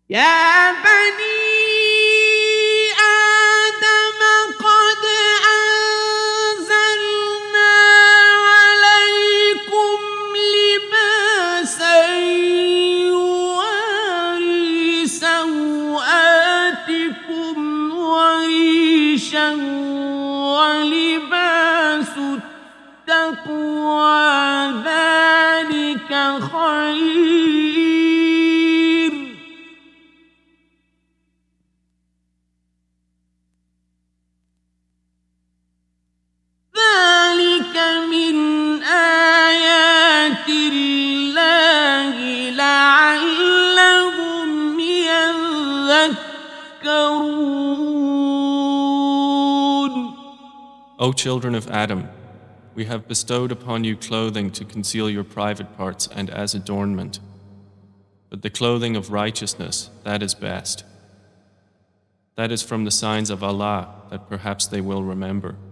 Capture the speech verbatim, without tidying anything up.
يا بني آدم قد أنزلنا عليكم لباسا يواري سوآتكم وريشا ولباس التقوى ذلك خير ذلك من آيات الله لعلهم يذكرون. O children of Adam, we have bestowed upon you clothing to conceal your private parts and as adornment. But the clothing of righteousness, that is best. That is from the signs of Allah that perhaps they will remember.